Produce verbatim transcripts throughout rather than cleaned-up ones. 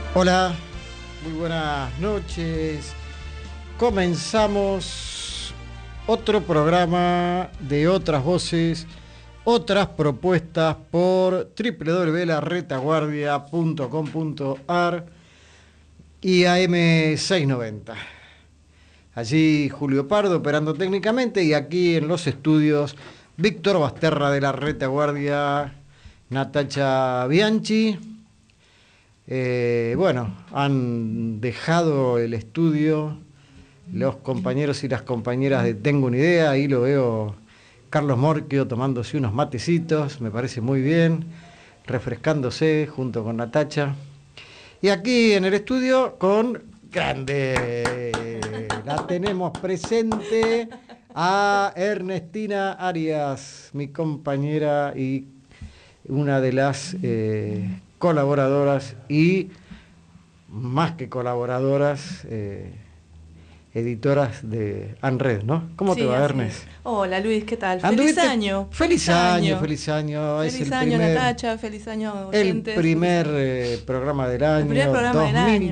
Hola, muy buenas noches. Comenzamos otro programa de otras voces, otras propuestas por doble u doble u doble u punto la retaguardia punto com punto a r y A M seiscientos noventa. Allí Julio Pardo operando técnicamente y aquí en los estudios Víctor Basterra de la Retaguardia, Natacha Bianchi. Eh, bueno, han dejado el estudio los compañeros y las compañeras de Tengo una Idea. Ahí lo veo Carlos Morquio tomándose unos matecitos, me parece muy bien, refrescándose junto con Natacha. Y aquí en el estudio con grande, la tenemos presente a Ernestina Arias, mi compañera y una de las eh, colaboradoras y más que colaboradoras, eh, editoras de ANRED, ¿no? ¿Cómo sí, te va, Ernest? Hola, Luis, ¿qué tal? ¿Anduviste? Feliz año. Feliz año, feliz año. Feliz es el año, primer, Natacha, feliz año, el oyentes. primer eh, programa del año, el primer programa dos mil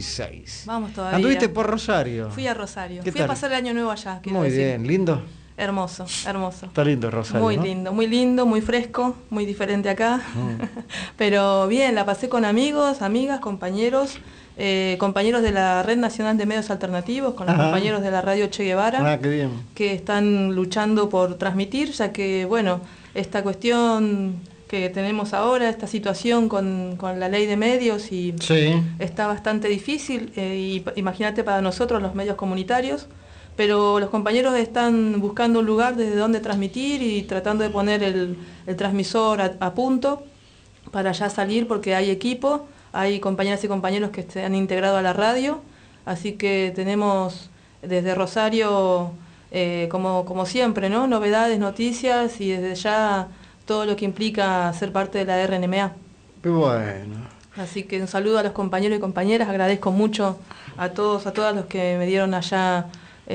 del dieciséis. año. Vamos todavía. ¿Anduviste por Rosario? Fui a Rosario. ¿Qué Fui tal? a pasar el año nuevo allá, quiero Muy decir. bien, lindo. Hermoso, hermoso. Está lindo Rosario, Muy ¿no? lindo, muy lindo, muy fresco, muy diferente acá. Mm. Pero bien, la pasé con amigos, amigas, compañeros, eh, compañeros de la Red Nacional de Medios Alternativos, con los Ajá. compañeros de la Radio Che Guevara, Ah, qué bien. que están luchando por transmitir, ya que, bueno, esta cuestión que tenemos ahora, esta situación con, con la ley de medios, y Sí. está bastante difícil, eh, y imagínate para nosotros los medios comunitarios, pero los compañeros están buscando un lugar desde donde transmitir y tratando de poner el, el transmisor a, a punto para ya salir, porque hay equipo, hay compañeras y compañeros que se han integrado a la radio, así que tenemos desde Rosario, eh, como, como siempre, ¿no? Novedades, noticias y desde ya todo lo que implica ser parte de la R N M A. Qué bueno. Así que un saludo a los compañeros y compañeras, agradezco mucho a todos, a todas los que me dieron allá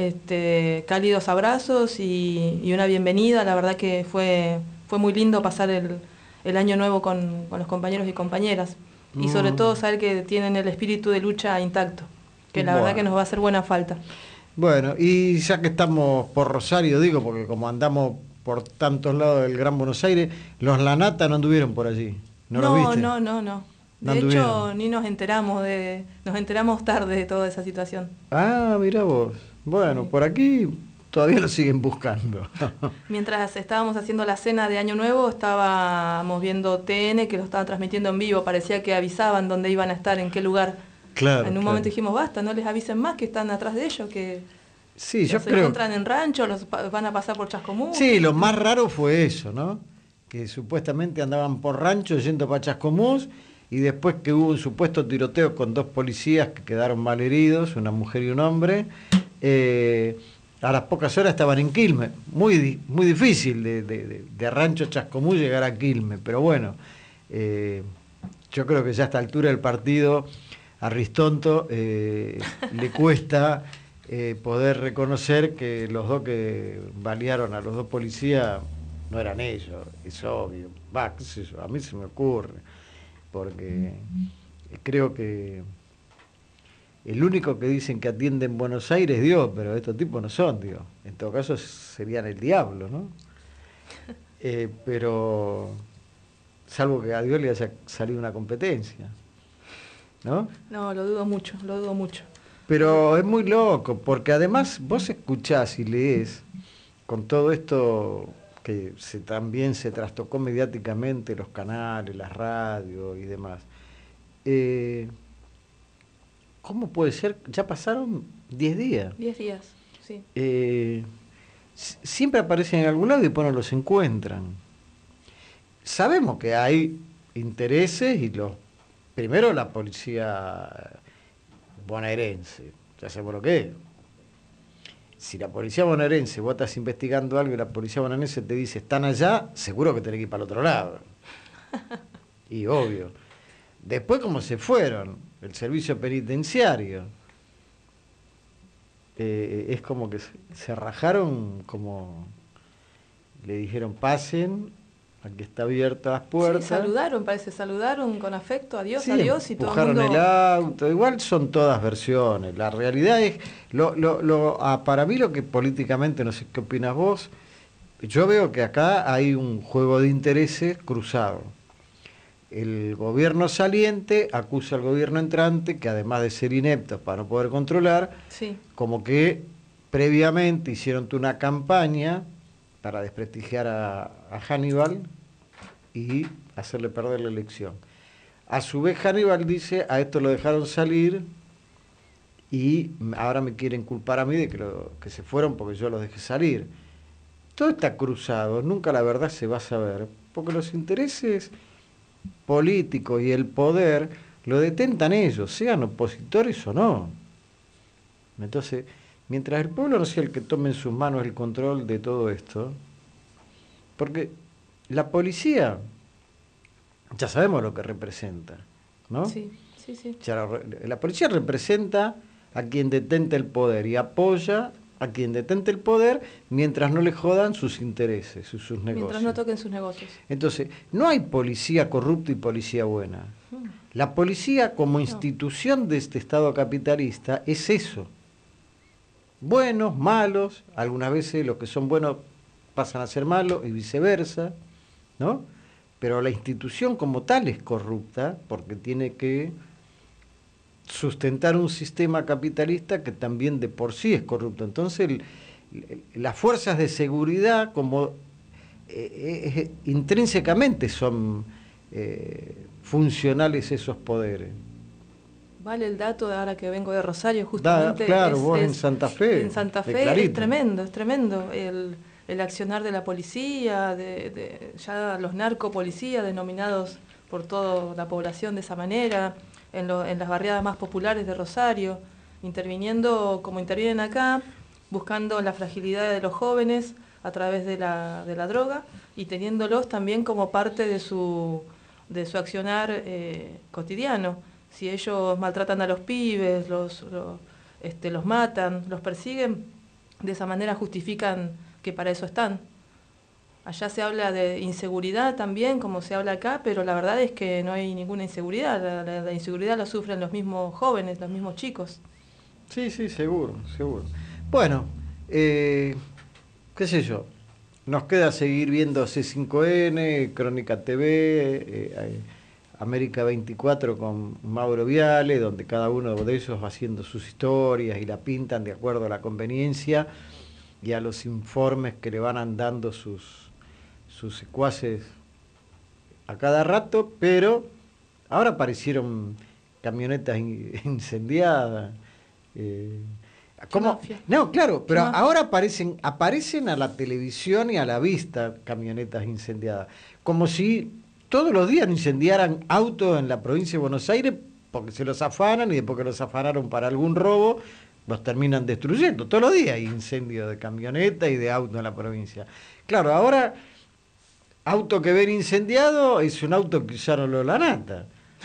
este, cálidos abrazos y, y una bienvenida. La verdad que fue, fue muy lindo pasar el, el año nuevo con, con los compañeros y compañeras. Y Mm. sobre todo saber que tienen el espíritu de lucha intacto, que la Bueno. verdad que nos va a hacer buena falta. Bueno, y ya que estamos por Rosario, digo, porque como andamos por tantos lados del Gran Buenos Aires, los Lanata no anduvieron por allí. ¿No, los viste? no, no, no. No De hecho, anduvieron. ni nos enteramos de, nos enteramos tarde de toda esa situación. Ah, mirá vos. Bueno, por aquí todavía lo siguen buscando. Mientras estábamos haciendo la cena de Año Nuevo, estábamos viendo T N, que lo estaban transmitiendo en vivo. Parecía que avisaban dónde iban a estar, en qué lugar. Claro. En un claro. momento dijimos, basta, no les avisen más que están atrás de ellos, que Sí, yo se creo. encuentran en rancho, los pa- van a pasar por Chascomús. Sí, lo más raro fue eso, ¿no? Que supuestamente andaban por rancho yendo para Chascomús y después que hubo un supuesto tiroteo con dos policías que quedaron mal heridos, una mujer y un hombre, eh, a las pocas horas estaban en Quilmes. Muy, di- muy difícil de, de, de, de Rancho Chascomús llegar a Quilmes, pero bueno, eh, yo creo que ya a esta altura del partido a Ristonto eh, le cuesta eh, poder reconocer que los dos que balearon a los dos policías no eran ellos, es obvio. Va, qué sé yo, a mí se me ocurre, porque creo que el único que dicen que atiende en Buenos Aires es Dios, pero estos tipos no son Dios. En todo caso serían el diablo, ¿no? Eh, pero salvo que a Dios le haya salido una competencia, ¿no? No, lo dudo mucho, lo dudo mucho. Pero es muy loco, porque además vos escuchás y lees con todo esto que se, también se trastocó mediáticamente, los canales, las radios y demás. Eh, ¿Cómo puede ser? Ya pasaron diez días. Diez días, sí. Eh, siempre aparecen en algún lado y después no los encuentran. Sabemos que hay intereses y los primero la policía bonaerense, ya sabemos lo que es. Si la policía bonaerense, vos estás investigando algo y la policía bonaerense te dice están allá, seguro que tenés que ir para el otro lado. Y obvio. Después, ¿cómo se fueron? El servicio penitenciario. Eh, es como que se, se rajaron, como le dijeron pasen, aquí está abierta las puertas. Sí, saludaron, parece, saludaron con afecto, adiós, Sí, adiós, y todo el empujaron mundo... el auto, igual son todas versiones. La realidad es, lo, lo, lo, ah, para mí lo que políticamente, no sé qué opinas vos, yo veo que acá hay un juego de intereses cruzado. El gobierno saliente acusa al gobierno entrante, que además de ser inepto para no poder controlar, Sí. como que previamente hicieron una campaña para desprestigiar a, a Hannibal y hacerle perder la elección. A su vez Hannibal dice, a esto lo dejaron salir y ahora me quieren culpar a mí de que, lo, que se fueron porque yo los dejé salir. Todo está cruzado, nunca la verdad se va a saber, porque los intereses políticos y el poder lo detentan ellos, sean opositores o no. Entonces, mientras el pueblo no sea el que tome en sus manos el control de todo esto, porque la policía, ya sabemos lo que representa, ¿no? Sí, sí, sí. Ya la, la policía representa a quien detenta el poder y apoya a quien detenta el poder mientras no le jodan sus intereses, sus, sus negocios. Mientras no toquen sus negocios. Entonces, no hay policía corrupta y policía buena. La policía como institución de este Estado capitalista es eso. Buenos, malos, algunas veces los que son buenos pasan a ser malos y viceversa, ¿no? Pero la institución como tal es corrupta porque tiene que sustentar un sistema capitalista que también de por sí es corrupto. Entonces, el, el, las fuerzas de seguridad como eh, eh, intrínsecamente son eh, funcionales esos poderes. Vale el dato de ahora que vengo de Rosario, justamente. Da, claro, es, vos es, en Santa Fe. En Santa Fe es tremendo, es tremendo. El, el accionar de la policía, de, de ya los narcopolicías denominados por toda la población de esa manera, en, lo, en las barriadas más populares de Rosario, interviniendo como intervienen acá, buscando la fragilidad de los jóvenes a través de la, de la droga y teniéndolos también como parte de su, de su accionar eh, cotidiano. Si ellos maltratan a los pibes, los, los, este, los matan, los persiguen, de esa manera justifican que para eso están. Allá se habla de inseguridad también, como se habla acá, pero la verdad es que no hay ninguna inseguridad. La, la, la inseguridad la sufren los mismos jóvenes, los mismos chicos. Sí, sí, seguro, seguro. Bueno, eh, qué sé yo, nos queda seguir viendo C cinco N, Crónica T V, eh, eh, América veinticuatro con Mauro Viale, donde cada uno de ellos va haciendo sus historias y la pintan de acuerdo a la conveniencia y a los informes que le van dando sus, sus secuaces a cada rato, pero ahora aparecieron camionetas incendiadas. Eh, ¿cómo? No, claro, pero ahora aparecen, aparecen a la televisión y a la vista camionetas incendiadas, como si todos los días incendiaran autos en la provincia de Buenos Aires porque se los afanan y después que los afanaron para algún robo, los terminan destruyendo. Todos los días hay incendios de camionetas y de autos en la provincia. Claro, ahora, auto que ven incendiado es un auto que usaron los la nata.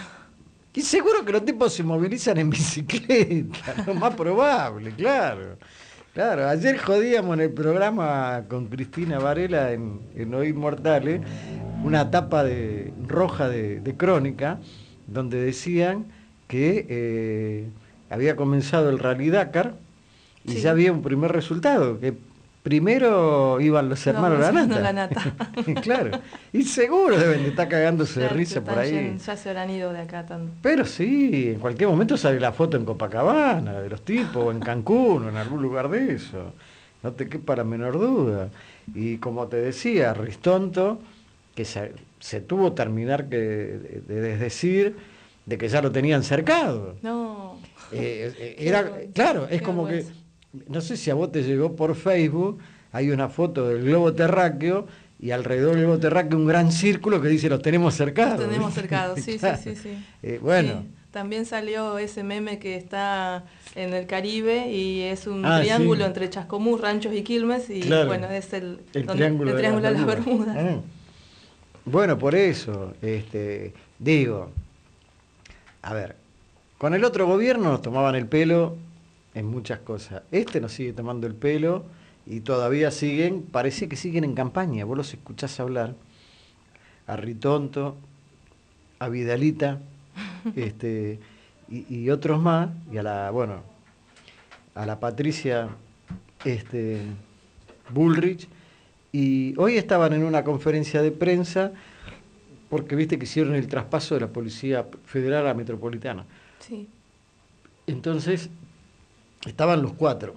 Y seguro que los tipos se movilizan en bicicleta, lo más probable, claro. Claro, ayer jodíamos en el programa con Cristina Varela en, en Hoy Mortales, una tapa de, roja de, de Crónica, donde decían que eh, había comenzado el Rally Dakar y sí, ya había un primer resultado, que primero iban los hermanos no, La Nata. La Nata. Claro, y seguro deben de estar cagándose claro, de risa por ahí. Lleno, ya se habrán ido de acá tanto. Pero sí, en cualquier momento sale la foto en Copacabana de los tipos, o en Cancún, o en algún lugar de eso. No te quepa la menor duda. Y como te decía, Ristonto, que se, se tuvo que terminar que, de, de decir de que ya lo tenían cercado. No. Eh, era, qué, claro, es como que, no sé si a vos te llegó por Facebook, hay una foto del globo terráqueo y alrededor del globo terráqueo un gran círculo que dice los tenemos cercados. Los tenemos cercados, sí, claro. sí, sí, sí. Eh, bueno. Sí, también salió ese meme que está en el Caribe y es un ah, triángulo sí. entre Chascomús, Ranchos y Quilmes y claro. bueno, es el, el donde, triángulo, el de, triángulo las de las Bermudas. Ah. Bueno, por eso, este, digo, a ver, con el otro gobierno nos tomaban el pelo en muchas cosas. Este nos sigue tomando el pelo y todavía siguen, parece que siguen en campaña. Vos los escuchás hablar a Ritonto, a Vidalita, este, y, y otros más, y a la, bueno, a la Patricia este, Bullrich, y hoy estaban en una conferencia de prensa porque viste que hicieron el traspaso de la Policía Federal a la Metropolitana. Sí. Entonces, estaban los cuatro.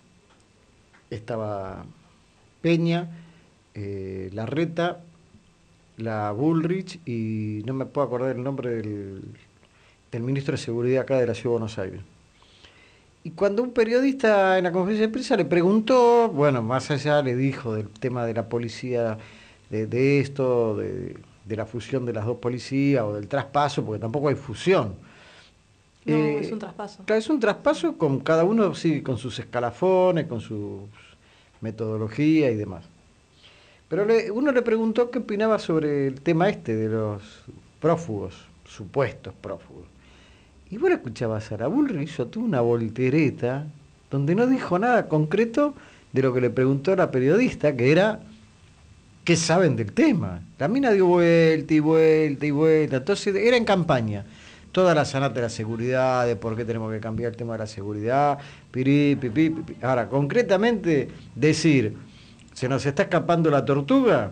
Estaba Peña, eh, Larreta, la Bullrich y no me puedo acordar el nombre del, del ministro de Seguridad acá de la Ciudad de Buenos Aires. Y cuando un periodista en la conferencia de prensa le preguntó, bueno, más allá le dijo del tema de la policía, de, de esto, de, de la fusión de las dos policías o del traspaso, porque tampoco hay fusión. No, eh, es un traspaso. Claro, es un traspaso con cada uno, sí, con sus escalafones, con su metodología y demás. Pero le, uno le preguntó qué opinaba sobre el tema este de los prófugos, supuestos prófugos. Y vos escuchabas a la Bullrich, hizo toda una voltereta donde no dijo nada concreto de lo que le preguntó la periodista, que era qué saben del tema. La mina dio vuelta y vuelta y vuelta, entonces era en campaña. Toda la sanata de la seguridad, de por qué tenemos que cambiar el tema de la seguridad, pirí, pipí, pipí. Ahora, concretamente, decir, ¿se nos está escapando la tortuga?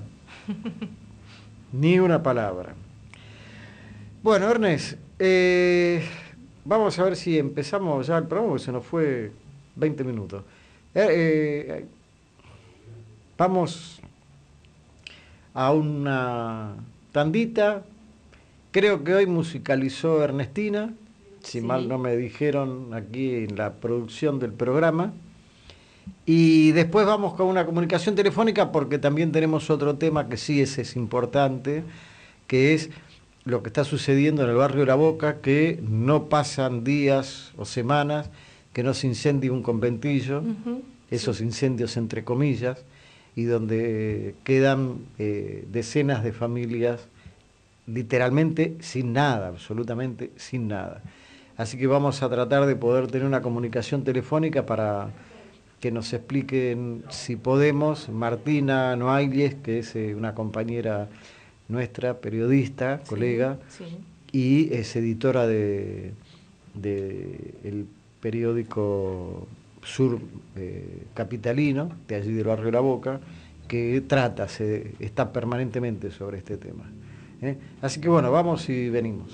Ni una palabra. Bueno, Ernest, eh, vamos a ver si empezamos ya el programa, porque se nos fue veinte minutos. Eh, eh, vamos a una tandita. Creo que hoy musicalizó Ernestina, si sí. mal no me dijeron aquí en la producción del programa. Y después vamos con una comunicación telefónica porque también tenemos otro tema que sí es, es importante, que es lo que está sucediendo en el barrio de La Boca, que no pasan días o semanas que no se incendie un conventillo, uh-huh, esos sí. incendios entre comillas, y donde quedan eh, decenas de familias literalmente sin nada, absolutamente sin nada. Así que vamos a tratar de poder tener una comunicación telefónica para que nos expliquen, si podemos, Martina Noailles, que es eh, una compañera nuestra, periodista, sí, colega, sí. y es editora de, de el periódico Sur eh, Capitalino, de allí del barrio de La Boca, que trata, se, está permanentemente sobre este tema. ¿Eh? Así que bueno, vamos y venimos.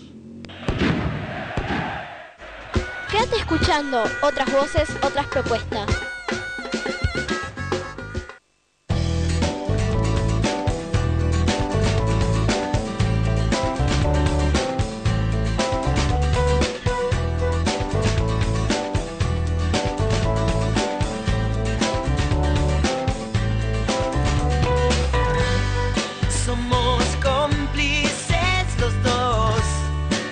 Quédate escuchando otras voces, otras propuestas.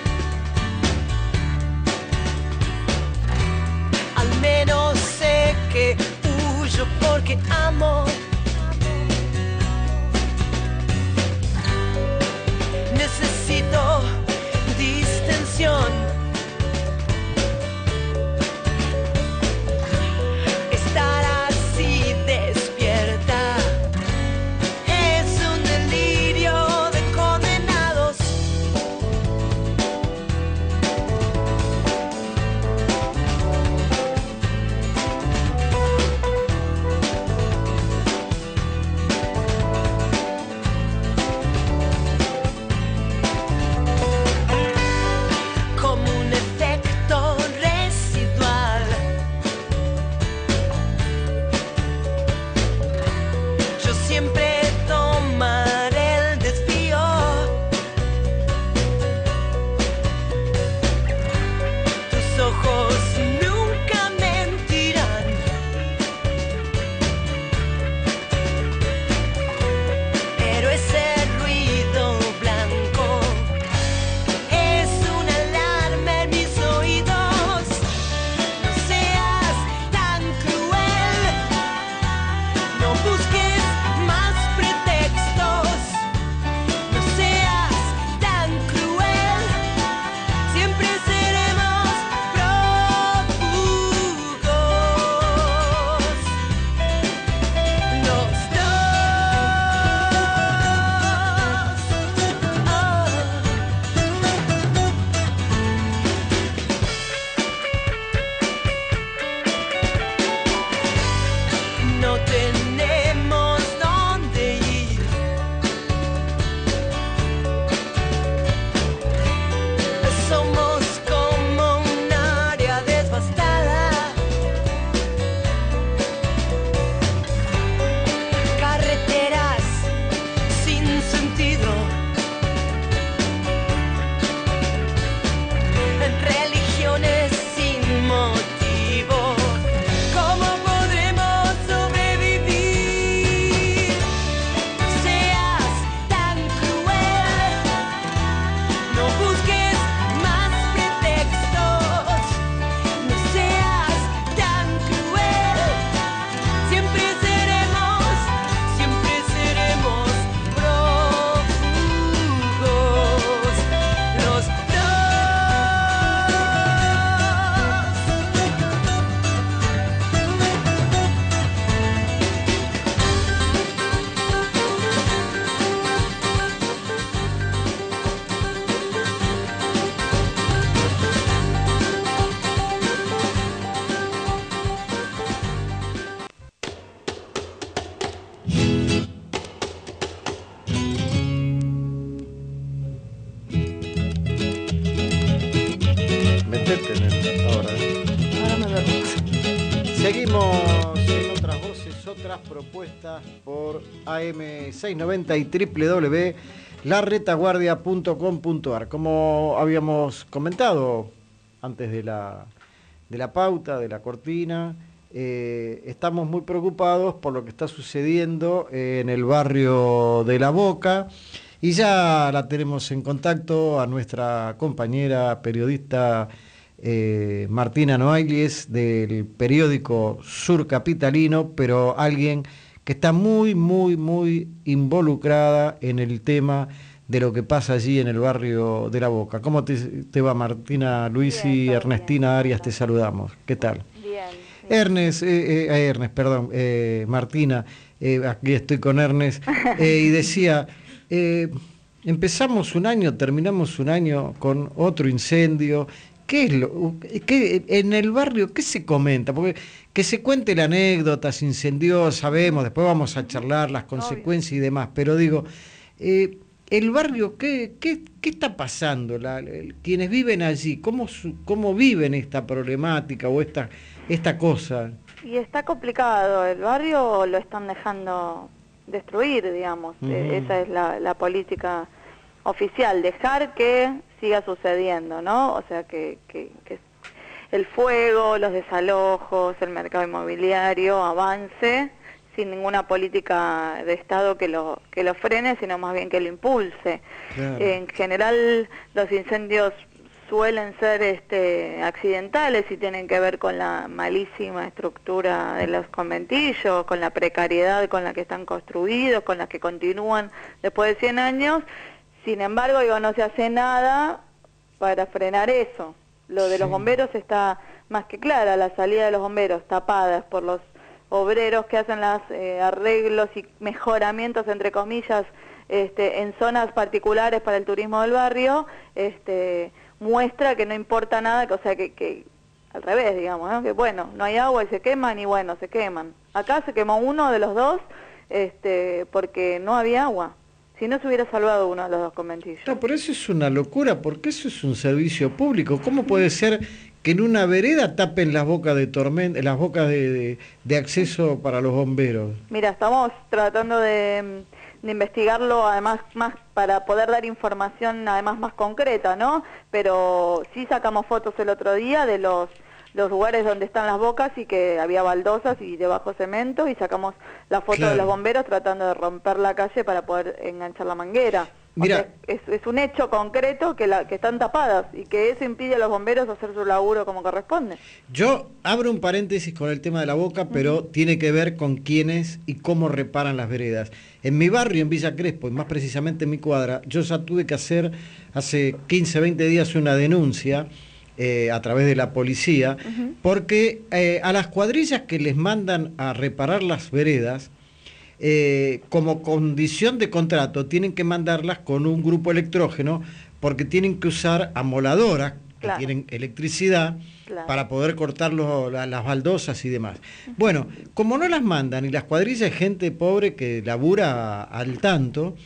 Al menos sé que otras propuestas por A M seiscientos noventa y doble u doble u doble u punto la retaguardia punto com punto a r. Como habíamos comentado antes de la, de la pauta, de la cortina, eh, estamos muy preocupados por lo que está sucediendo en el barrio de La Boca. Y ya la tenemos en contacto a nuestra compañera periodista eh, Martina Noailles del periódico Sur Capitalino, pero alguien que está muy, muy, muy involucrada en el tema de lo que pasa allí en el barrio de La Boca. ¿Cómo te, te va, Martina? Luis bien, y Ernestina bien. Arias te saludamos. ¿Qué tal? Bien. bien. Ernest, eh, eh, Ernest, perdón, eh, Martina, eh, aquí estoy con Ernest, eh, y decía... Eh, empezamos un año, terminamos un año con otro incendio. ¿Qué es lo qué, en el barrio qué se comenta? Porque que se cuente la anécdota, se incendió, sabemos, después vamos a charlar las consecuencias Obvio. y demás, pero digo, eh, el barrio, ¿qué, qué, qué está pasando? La, el, quienes viven allí, ¿cómo, cómo viven esta problemática o esta, esta cosa? Y está complicado, el barrio lo están dejando destruir, digamos, uh-huh. eh, esa es la, la política oficial, dejar que siga sucediendo, ¿no? O sea, que, que, que el fuego, los desalojos, el mercado inmobiliario avance sin ninguna política de Estado que lo, que lo frene, sino más bien que lo impulse. Claro. En general, los incendios suelen ser este, accidentales y tienen que ver con la malísima estructura de los conventillos, con la precariedad con la que están construidos, con la que continúan después de cien años. Sin embargo, digo, no se hace nada para frenar eso. Lo de sí. los bomberos está más que clara, la salida de los bomberos tapadas por los obreros que hacen los eh, arreglos y mejoramientos, entre comillas, este, en zonas particulares para el turismo del barrio, este, muestra que no importa nada, que, o sea, que, que al revés, digamos, ¿no? Que bueno, no hay agua y se queman y bueno, se queman. Acá se quemó uno de los dos este, porque no había agua. Si no se hubiera salvado uno de los dos conventillos. No, pero eso es una locura, porque eso es un servicio público. ¿Cómo puede ser que en una vereda tapen las bocas de tormenta, las bocas de, de, de acceso para los bomberos? Mira, estamos tratando de, de investigarlo, además más para poder dar información además más concreta, ¿no? Pero sí sacamos fotos el otro día de los los lugares donde están las bocas y que había baldosas y debajo cemento, y sacamos la foto claro. de los bomberos tratando de romper la calle para poder enganchar la manguera. Mira, o sea, es, es un hecho concreto que, la, que están tapadas y que eso impide a los bomberos hacer su laburo como corresponde. Yo abro un paréntesis con el tema de la boca, pero uh-huh. tiene que ver con quiénes y cómo reparan las veredas. En mi barrio, en Villa Crespo, y más precisamente en mi cuadra, yo ya tuve que hacer hace quince, veinte días una denuncia Eh, a través de la policía, uh-huh. porque eh, a las cuadrillas que les mandan a reparar las veredas, eh, como condición de contrato, tienen que mandarlas con un grupo electrógeno, porque tienen que usar amoladoras, claro. que tienen electricidad, claro. para poder cortar los, la, las baldosas y demás. Uh-huh. Bueno, como no las mandan, y las cuadrillas es gente pobre que labura al tanto,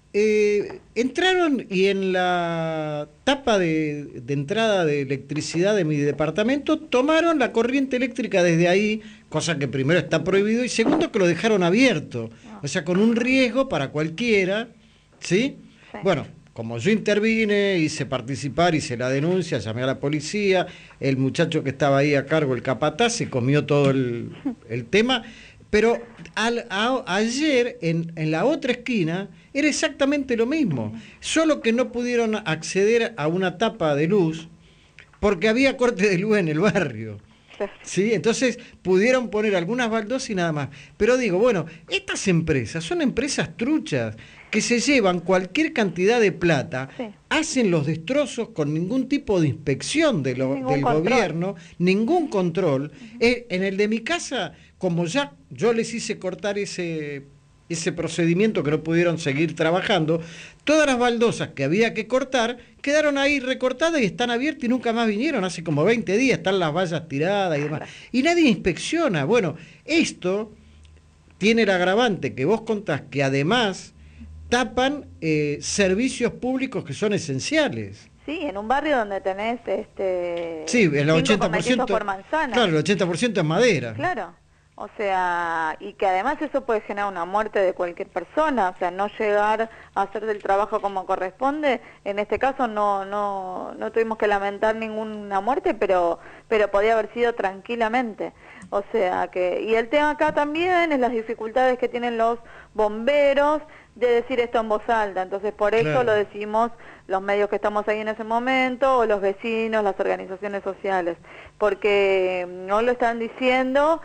Eh, entraron y en la tapa de, de entrada de electricidad de mi departamento tomaron la corriente eléctrica desde ahí, cosa que primero está prohibido y segundo que lo dejaron abierto, o sea, con un riesgo para cualquiera, ¿sí? Sí. Bueno, como yo intervine, hice participar, hice la denuncia, llamé a la policía, el muchacho que estaba ahí a cargo, el capataz, se comió todo el, el tema. Pero al, a, ayer, en, en la otra esquina, era exactamente lo mismo, solo que no pudieron acceder a una tapa de luz porque había corte de luz en el barrio. ¿Sí? Entonces pudieron poner algunas baldosas y nada más. Pero digo, bueno, estas empresas son empresas truchas que se llevan cualquier cantidad de plata, sí. hacen los destrozos con ningún tipo de inspección de lo, del control. gobierno, ningún control. Uh-huh. Eh, en el de mi casa, como ya yo les hice cortar ese, ese procedimiento que no pudieron seguir trabajando, todas las baldosas que había que cortar quedaron ahí recortadas y están abiertas y nunca más vinieron. Hace como veinte días están las vallas tiradas y demás. Y nadie inspecciona. Bueno, esto tiene el agravante que vos contás, que además tapan eh, servicios públicos que son esenciales. Sí, en un barrio donde tenés este sí, el ochenta por ciento por manzana. Claro, el ochenta por ciento es madera. Claro. O sea, y que además eso puede generar una muerte de cualquier persona, o sea, no llegar a hacer el trabajo como corresponde. En este caso no no no tuvimos que lamentar ninguna muerte, pero pero podía haber sido tranquilamente. O sea que, y el tema acá también es las dificultades que tienen los bomberos de decir esto en voz alta, entonces por eso claro. lo decimos los medios que estamos ahí en ese momento, o los vecinos, las organizaciones sociales, porque no lo están diciendo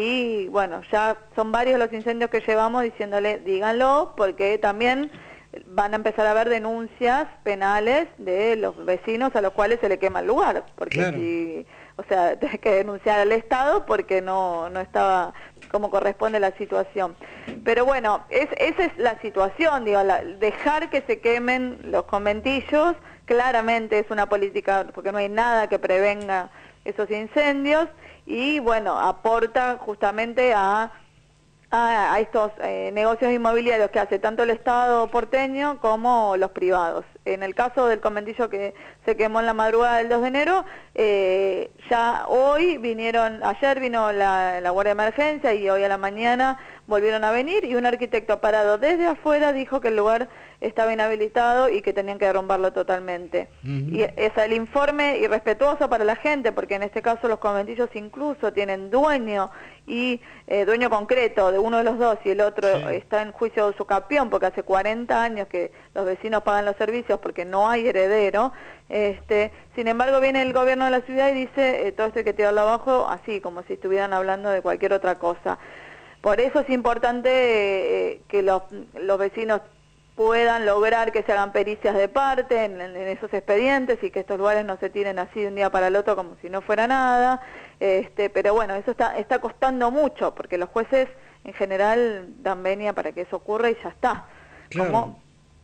y bueno, ya son varios los incendios que llevamos diciéndole, díganlo, porque también van a empezar a haber denuncias penales de los vecinos a los cuales se le quema el lugar, porque claro. si, o sea, tenés que denunciar al Estado porque no, no estaba como corresponde la situación. Pero bueno, es, esa es la situación, digo, la, dejar que se quemen los conventillos, claramente es una política, porque no hay nada que prevenga esos incendios, y bueno, aporta justamente a a, a estos eh, negocios inmobiliarios que hace tanto el Estado porteño como los privados. En el caso del conventillo que se quemó en la madrugada del dos de enero, eh, ya hoy vinieron, ayer vino la, la Guardia de Emergencia y hoy a la mañana volvieron a venir, y un arquitecto parado desde afuera dijo que el lugar estaba inhabilitado y que tenían que derrumbarlo totalmente. Uh-huh. Y es el informe irrespetuoso para la gente, porque en este caso los conventillos incluso tienen dueño, y eh, dueño concreto de uno de los dos, y el otro sí. está en juicio de usucapión, porque hace cuarenta años que los vecinos pagan los servicios porque no hay heredero. Este, sin embargo, viene el gobierno de la ciudad y dice, eh, todo esto hay que tirarlo abajo, así como si estuvieran hablando de cualquier otra cosa. Por eso es importante eh, que los, los vecinos puedan lograr que se hagan pericias de parte en, en esos expedientes, y que estos lugares no se tiren así de un día para el otro como si no fuera nada. Este, pero bueno, eso está, está costando mucho, porque los jueces en general dan venia para que eso ocurra y ya está. Claro. Como,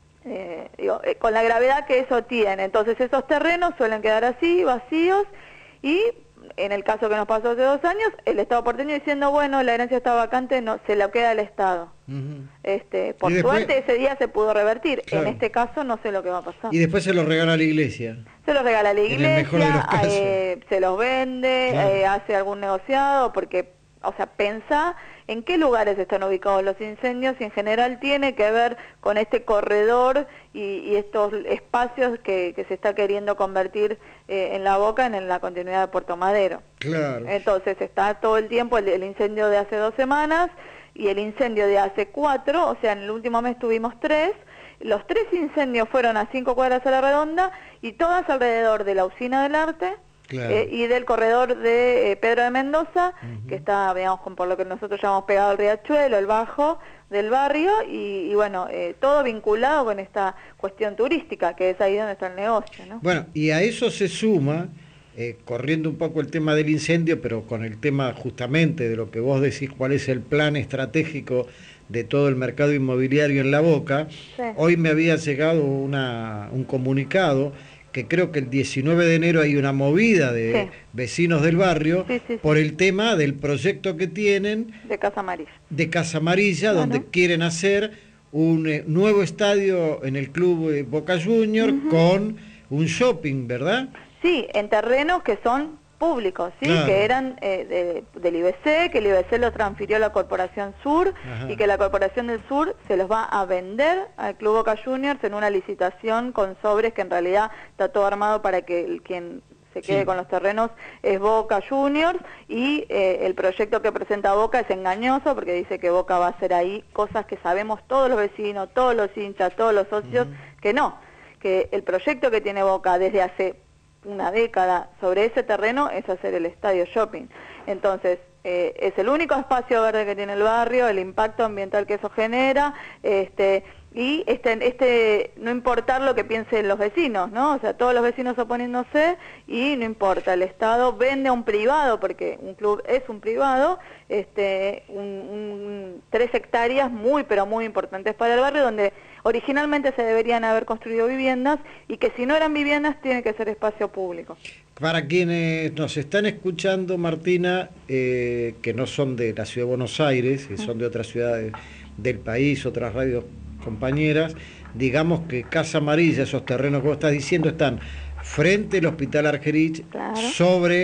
eh, digo, eh, con la gravedad que eso tiene. Entonces esos terrenos suelen quedar así, vacíos, y en el caso que nos pasó hace dos años, el Estado porteño diciendo, bueno, la herencia está vacante, no, se la queda el Estado. Uh-huh. Este, por después, suerte ese día se pudo revertir. Claro. En este caso no sé lo que va a pasar. Y después se los regala a la iglesia. Se los regala a la iglesia, eh, se los vende, claro. eh, hace algún negociado, porque, o sea, pensá en qué lugares están ubicados los incendios, y en general tiene que ver con este corredor y, y estos espacios que, que se está queriendo convertir eh, en La Boca, en, en la continuidad de Puerto Madero. Claro. Entonces está todo el tiempo el, el incendio de hace dos semanas y el incendio de hace cuatro, o sea, en el último mes tuvimos tres. Los tres incendios fueron a cinco cuadras a la redonda, y todas alrededor de la Usina del Arte. Claro. Eh, y del corredor de eh, Pedro de Mendoza, uh-huh. que está, digamos, con, por lo que nosotros llamamos pegado al riachuelo, el bajo del barrio, y, y bueno, eh, todo vinculado con esta cuestión turística, que es ahí donde está el negocio, ¿no? Bueno, y a eso se suma, eh, corriendo un poco el tema del incendio, pero con el tema justamente de lo que vos decís, cuál es el plan estratégico de todo el mercado inmobiliario en La Boca. Sí. Hoy me había llegado una, un comunicado que creo que el diecinueve de enero hay una movida de sí. vecinos del barrio sí, sí, sí. por el tema del proyecto que tienen de Casa Amarilla, de Casa Amarilla, bueno. donde quieren hacer un eh, nuevo estadio en el club eh, Boca Juniors, uh-huh. con un shopping, ¿verdad? Sí, en terrenos que son públicos, sí, claro. que eran eh, de, del I B C, que el I B C lo transfirió a la Corporación Sur, ajá. y que la Corporación del Sur se los va a vender al Club Boca Juniors en una licitación con sobres, que en realidad está todo armado para que el, quien se quede sí. con los terrenos es Boca Juniors, y eh, el proyecto que presenta Boca es engañoso, porque dice que Boca va a hacer ahí cosas que sabemos todos los vecinos, todos los hinchas, todos los socios, uh-huh. que no, que el proyecto que tiene Boca desde hace una década sobre ese terreno es hacer el estadio shopping. Entonces, eh, es el único espacio verde que tiene el barrio, el impacto ambiental que eso genera, este, y este, este, no importar lo que piensen los vecinos, ¿no? O sea, todos los vecinos oponiéndose, y no importa, el Estado vende a un privado, porque un club es un privado, este, un, un, tres hectáreas muy, pero muy importantes para el barrio, donde originalmente se deberían haber construido viviendas, y que si no eran viviendas tiene que ser espacio público. Para quienes nos están escuchando, Martina, eh, que no son de la ciudad de Buenos Aires, que son de otras ciudades del país, otras radios compañeras, digamos que Casa Amarilla, esos terrenos que vos estás diciendo, están frente al Hospital Argerich, claro. sobre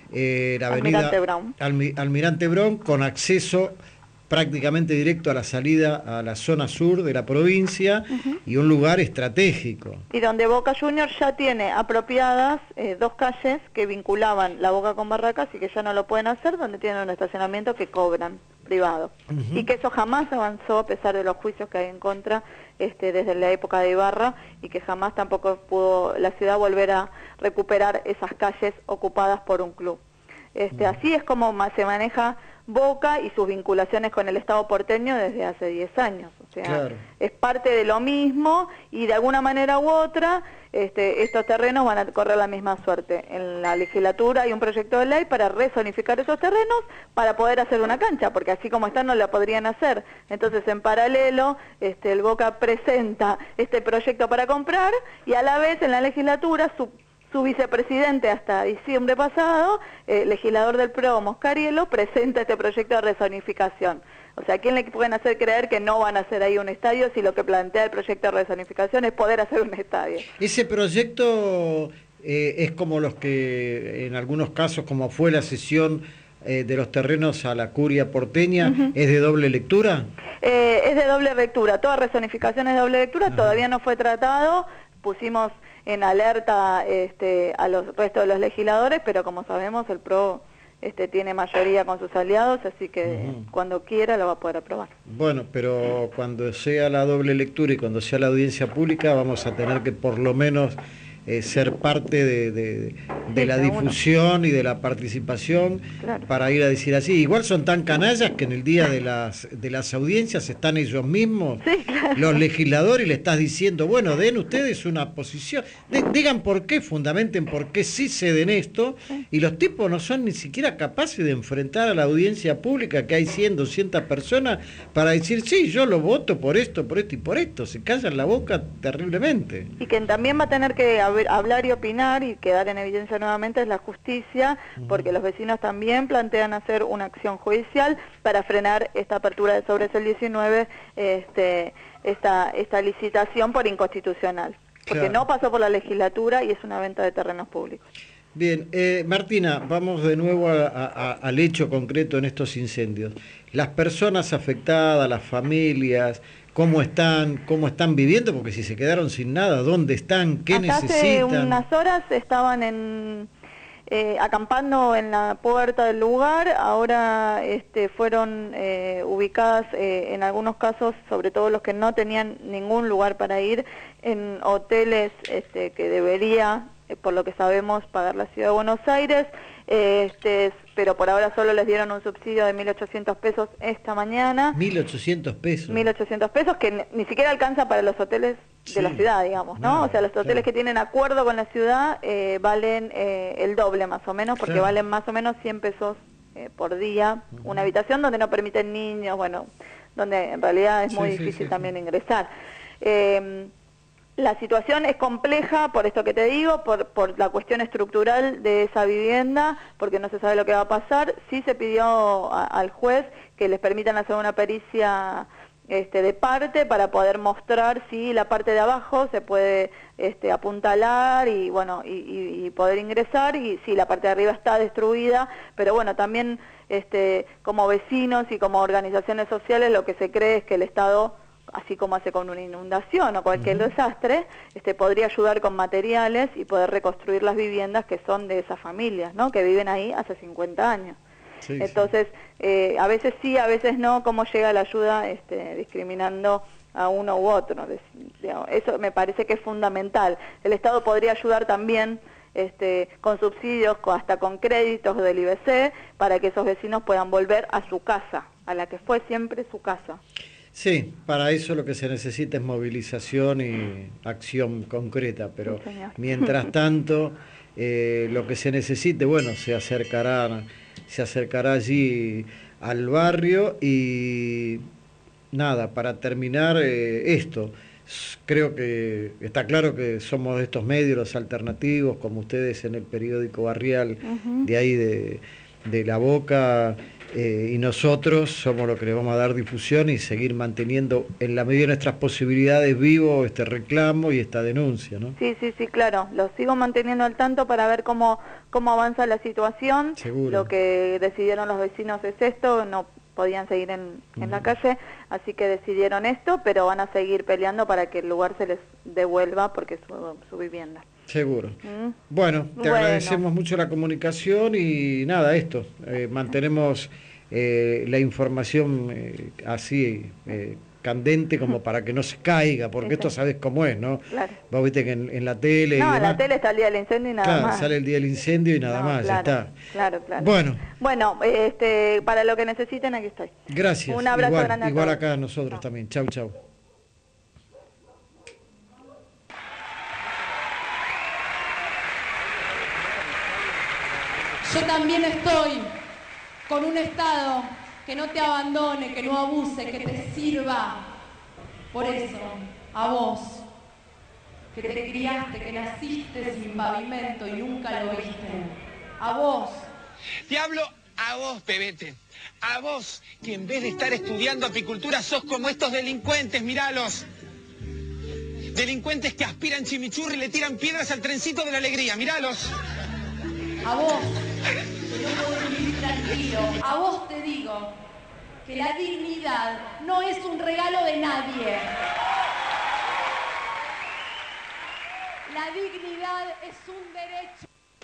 eh, la avenida Almirante Brown. Almi, Almirante Brown, con acceso prácticamente directo a la salida a la zona sur de la provincia, uh-huh. y un lugar estratégico. Y donde Boca Juniors ya tiene apropiadas eh, dos calles que vinculaban la Boca con Barracas y que ya no lo pueden hacer, donde tienen un estacionamiento que cobran privado. Uh-huh. Y que eso jamás avanzó a pesar de los juicios que hay en contra este, desde la época de Ibarra, y que jamás tampoco pudo la ciudad volver a recuperar esas calles ocupadas por un club. Este, uh-huh. Así es como se maneja Boca y sus vinculaciones con el Estado porteño desde hace diez años. O sea, claro. Es parte de lo mismo, y de alguna manera u otra este, estos terrenos van a correr la misma suerte. En la legislatura hay un proyecto de ley para rezonificar esos terrenos para poder hacer una cancha, porque así como están no la podrían hacer. Entonces, en paralelo, este, el Boca presenta este proyecto para comprar, y a la vez en la legislatura su Su vicepresidente hasta diciembre pasado, eh, legislador del P R O, Moscariello, presenta este proyecto de rezonificación. O sea, ¿a quién le pueden hacer creer que no van a hacer ahí un estadio si lo que plantea el proyecto de rezonificación es poder hacer un estadio? Ese proyecto eh, es como los que, en algunos casos, como fue la cesión eh, de los terrenos a la curia porteña, uh-huh. ¿es de doble lectura? Eh, es de doble lectura, toda rezonificación es de doble lectura, uh-huh. Todavía no fue tratado, pusimos en alerta este, a los restos de los legisladores, pero como sabemos el P R O este, tiene mayoría con sus aliados, así que uh-huh. cuando quiera lo va a poder aprobar. Bueno, pero cuando sea la doble lectura y cuando sea la audiencia pública vamos a tener que por lo menos eh, ser parte de, de, de sí, la difusión uno. Y de la participación, claro. Para ir a decir así. Igual son tan canallas que en el día de las de las audiencias están ellos mismos, sí, claro. Los legisladores, y le estás diciendo, bueno, den ustedes una posición, de, digan por qué, fundamenten por qué sí ceden esto, sí. Y los tipos no son ni siquiera capaces de enfrentar a la audiencia pública, que hay cien, doscientas personas, para decir, sí, yo lo voto por esto, por esto y por esto. Se callan la boca terriblemente. Y que también va a tener que hablar y opinar y quedar en evidencia nuevamente es la justicia, porque los vecinos también plantean hacer una acción judicial para frenar esta apertura de Sobres el diecinueve, este, esta, esta licitación por inconstitucional, porque claro. No pasó por la legislatura y es una venta de terrenos públicos. Bien, eh, Martina, vamos de nuevo a, a, al hecho concreto en estos incendios. Las personas afectadas, las familias, ¿cómo están, cómo están viviendo? Porque si se quedaron sin nada, ¿dónde están? ¿Qué Hasta necesitan? Hace unas horas estaban en, eh, acampando en la puerta del lugar, ahora este, fueron eh, ubicadas eh, en algunos casos, sobre todo los que no tenían ningún lugar para ir, en hoteles este, que debería, eh, por lo que sabemos, pagar la Ciudad de Buenos Aires, este, pero por ahora solo les dieron un subsidio de mil ochocientos pesos esta mañana. mil ochocientos pesos. mil ochocientos pesos, que ni, ni siquiera alcanza para los hoteles de sí. la ciudad, digamos, ¿no? No, o sea, los hoteles claro. que tienen acuerdo con la ciudad eh, valen eh, el doble más o menos, porque claro. valen más o menos cien pesos eh, por día, uh-huh. Una habitación donde no permiten niños, bueno, donde en realidad es muy sí, difícil sí, sí, también sí. ingresar. Eh, La situación es compleja, por esto que te digo, por, por la cuestión estructural de esa vivienda, porque no se sabe lo que va a pasar. Sí se pidió a, al juez que les permitan hacer una pericia este, de parte para poder mostrar si la parte de abajo se puede este, apuntalar y, bueno, y, y, y poder ingresar, y si la parte de arriba está destruida. Pero bueno, también este, como vecinos y como organizaciones sociales lo que se cree es que el Estado, así como hace con una inundación o cualquier uh-huh. desastre, este, podría ayudar con materiales y poder reconstruir las viviendas que son de esas familias, ¿no? Que viven ahí hace cincuenta años. Sí, Entonces, sí. Eh, a veces sí, a veces no, cómo llega la ayuda este, discriminando a uno u otro. Eso me parece que es fundamental. El Estado podría ayudar también este, con subsidios, hasta con créditos del I B C, para que esos vecinos puedan volver a su casa, a la que fue siempre su casa. Sí, para eso lo que se necesita es movilización y acción concreta, pero sí, mientras tanto eh, lo que se necesite, bueno, se acercará, se acercará allí al barrio. Y nada, para terminar eh, esto, creo que está claro que somos de estos medios, los alternativos, como ustedes en el periódico barrial, uh-huh. de ahí de, de La Boca, Eh, y nosotros somos los que le vamos a dar difusión y seguir manteniendo en la medida de nuestras posibilidades vivo este reclamo y esta denuncia, ¿no? Sí, sí, sí, claro, lo sigo manteniendo al tanto para ver cómo, cómo avanza la situación. Seguro. Lo que decidieron los vecinos es esto, no podían seguir en, en uh-huh. la calle, así que decidieron esto, pero van a seguir peleando para que el lugar se les devuelva porque es su, su vivienda. Seguro. ¿Mm? Bueno, te bueno. agradecemos mucho la comunicación y nada, esto, eh, mantenemos eh, la información eh, así eh, candente como para que no se caiga, porque Exacto. esto sabes cómo es, ¿no? Claro. Vos viste que en, en la tele... No, y en la tele está el día del incendio y nada claro, más. sale el día del incendio y nada no, más, claro, ya está. Claro, claro. Bueno. Bueno, este, para lo que necesiten, aquí estoy. Gracias. Un abrazo igual, grande a igual todos. acá nosotros no. también. Chau, chau. Yo también estoy con un Estado que no te abandone, que no abuse, que te sirva. Por eso, a vos, que te criaste, que naciste sin pavimento y nunca lo viste. A vos. Te hablo a vos, pebete. A vos, que en vez de estar estudiando apicultura sos como estos delincuentes, míralos. Delincuentes que aspiran chimichurri y le tiran piedras al trencito de la alegría, míralos. A vos, que no podés vivir tranquilo, a vos te digo que la dignidad no es un regalo de nadie. La dignidad es un derecho.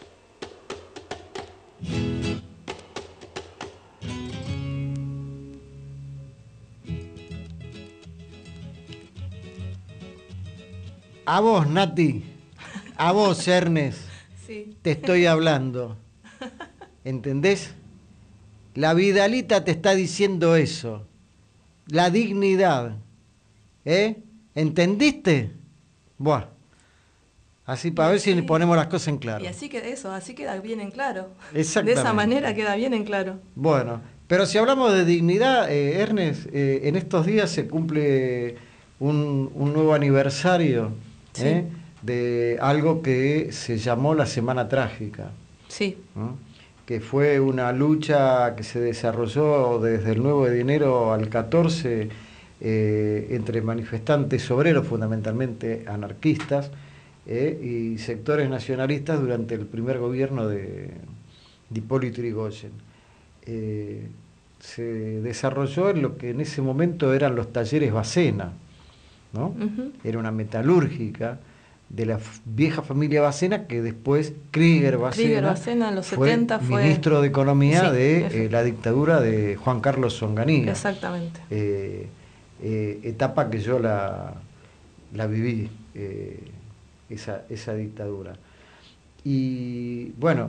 A vos, Nati, a vos, Ernest. Sí. Te estoy hablando, ¿entendés? La Vidalita te está diciendo eso, la dignidad, ¿eh? ¿Entendiste? Buah, así para ver si le ponemos las cosas en claro. Y así que eso, así queda bien en claro. Exactamente. De esa manera queda bien en claro. Bueno, pero si hablamos de dignidad, eh, Ernest, eh, en estos días se cumple un, un nuevo aniversario, sí. ¿eh? de algo que se llamó la Semana Trágica. Sí. ¿no? Que fue una lucha que se desarrolló desde el nueve de enero al catorce eh, entre manifestantes obreros, fundamentalmente anarquistas, eh, y sectores nacionalistas durante el primer gobierno de, de Hipólito Yrigoyen. Eh, se desarrolló en lo que en ese momento eran los talleres Bacena, ¿no? Uh-huh. Era una metalúrgica de la vieja familia Bacena, que después Krieger Bacena, Krieger Bacena en los fue setenta fue ministro de Economía sí, de eh, la dictadura de Juan Carlos Onganía. Exactamente. Eh, eh, etapa que yo la, la viví, eh, esa, esa dictadura. Y bueno,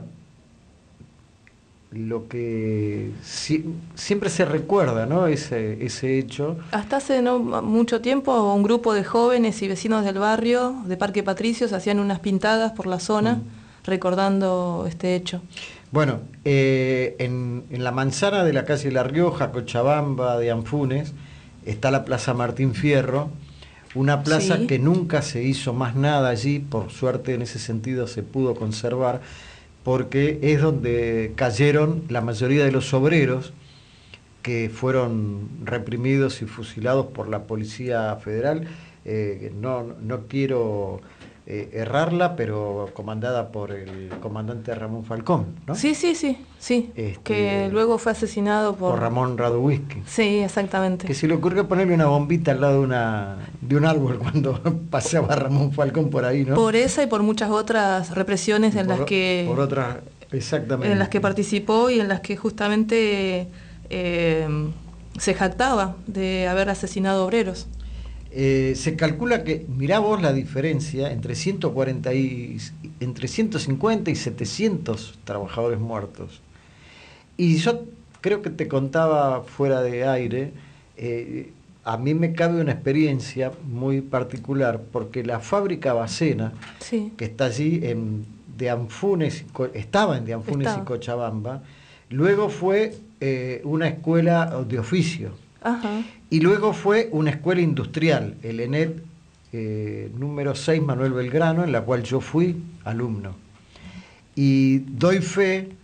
lo que si, siempre se recuerda, ¿no? Ese, ese hecho. Hasta hace no mucho tiempo un grupo de jóvenes y vecinos del barrio de Parque Patricios hacían unas pintadas por la zona mm. recordando este hecho. Bueno, eh, en, en la manzana de la calle La Rioja, Cochabamba, de Anfunes, está la Plaza Martín Fierro, una plaza sí. que nunca se hizo más nada allí, por suerte en ese sentido se pudo conservar, porque es donde cayeron la mayoría de los obreros que fueron reprimidos y fusilados por la Policía Federal. Eh, no, no quiero eh, errarla, pero comandada por el comandante Ramón Falcón, ¿no? Sí, sí, sí, sí, este, que luego fue asesinado por... Por Ramón Radowisky. Sí, exactamente. Que se le ocurrió ponerle una bombita al lado de, una, de un árbol cuando paseaba Ramón Falcón por ahí, ¿no? Por esa y por muchas otras represiones en por, las que... Por otras, exactamente. En las que participó y en las que justamente eh, se jactaba de haber asesinado obreros. Eh, se calcula que, mirá vos la diferencia entre, ciento cuarenta y, entre ciento cincuenta y setecientos trabajadores muertos. Y yo creo que te contaba fuera de aire, eh, a mí me cabe una experiencia muy particular, porque la fábrica Bacena, sí. que está allí en de Anfunes, estaba en de Anfunes estaba. y Cochabamba, luego fue eh, una escuela de oficio. Ajá. Y luego fue una escuela industrial, el ENET eh, número seis Manuel Belgrano, en la cual yo fui alumno. Y doy fe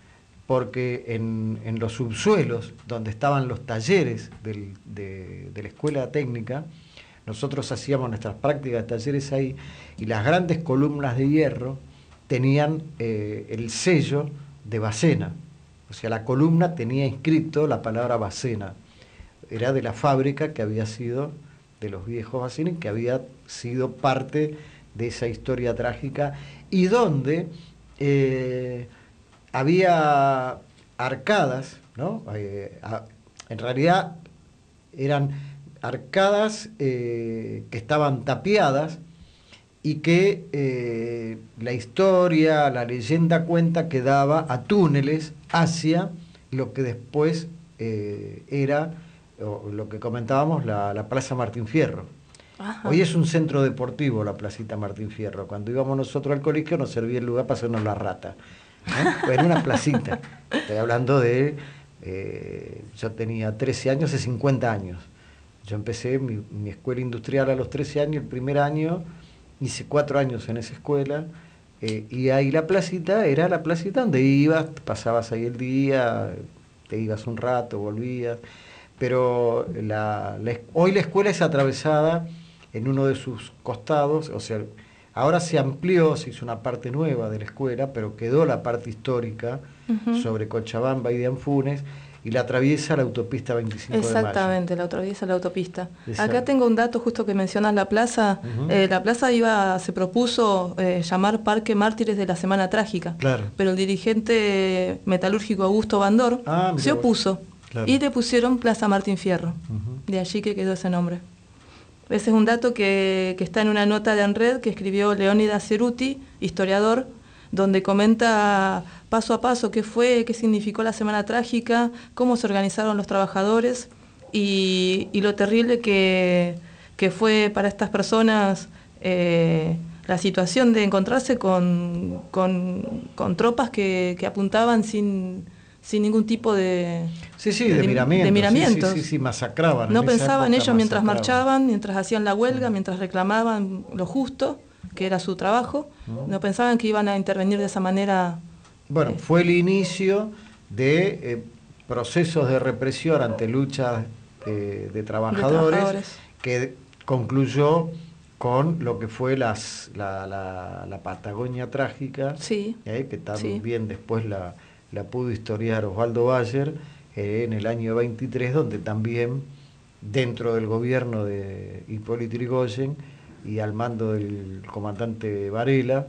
porque en, en los subsuelos, donde estaban los talleres del, de, de la escuela técnica, nosotros hacíamos nuestras prácticas de talleres ahí, y las grandes columnas de hierro tenían eh, el sello de Bacena. O sea, la columna tenía inscrito la palabra Bacena. Era de la fábrica que había sido, de los viejos Bacena, que había sido parte de esa historia trágica, y donde eh, había arcadas, ¿no? Eh, a, en realidad eran arcadas eh, que estaban tapiadas, y que eh, la historia, la leyenda cuenta que daba a túneles hacia lo que después eh, era, o lo que comentábamos, la, la Plaza Martín Fierro. Ajá. Hoy es un centro deportivo la Placita Martín Fierro. Cuando íbamos nosotros al colegio nos servía el lugar para hacernos la rata, ¿no? Era una placita. Estoy hablando de, eh, yo tenía trece años, hace cincuenta años. Yo empecé mi, mi escuela industrial a los trece años, el primer año hice cuatro años en esa escuela, eh, y ahí la placita era la placita donde ibas, pasabas ahí el día, te ibas un rato, volvías, pero la, la, hoy la escuela es atravesada en uno de sus costados, o sea, ahora se amplió, se hizo una parte nueva de la escuela, pero quedó la parte histórica uh-huh. sobre Cochabamba y de Anfunes, y la atraviesa la autopista veinticinco de mayo. Exactamente, la atraviesa la autopista. Exacto. Acá tengo un dato justo que mencionas la plaza. Uh-huh. Eh, la plaza iba, se propuso eh, llamar Parque Mártires de la Semana Trágica. Claro. Pero el dirigente metalúrgico Augusto Bandor ah, se opuso. Claro. Y le pusieron Plaza Martín Fierro. Uh-huh. De allí que quedó ese nombre. Ese es un dato que, que está en una nota de ANRED que escribió Leónidas Ceruti, historiador, donde comenta paso a paso qué fue, qué significó la Semana Trágica, cómo se organizaron los trabajadores y, y lo terrible que, que fue para estas personas eh, la situación de encontrarse con, con, con tropas que, que apuntaban sin, sin ningún tipo de, sí, sí, de, de miramientos. De miramientos. Sí, sí, sí, masacraban. No pensaban ellos mientras marchaban, mientras hacían la huelga, mientras reclamaban lo justo, que era su trabajo, uh-huh. no pensaban que iban a intervenir de esa manera. Bueno, eh, fue el inicio de eh, procesos de represión ante luchas de, de, trabajadores, de trabajadores, que concluyó con lo que fue las, la, la, la Patagonia Trágica, sí, eh, que también sí. después la, la pudo historiar Osvaldo Bayer eh, en el año veintitrés, donde también dentro del gobierno de Hipólito Yrigoyen y al mando del comandante Varela,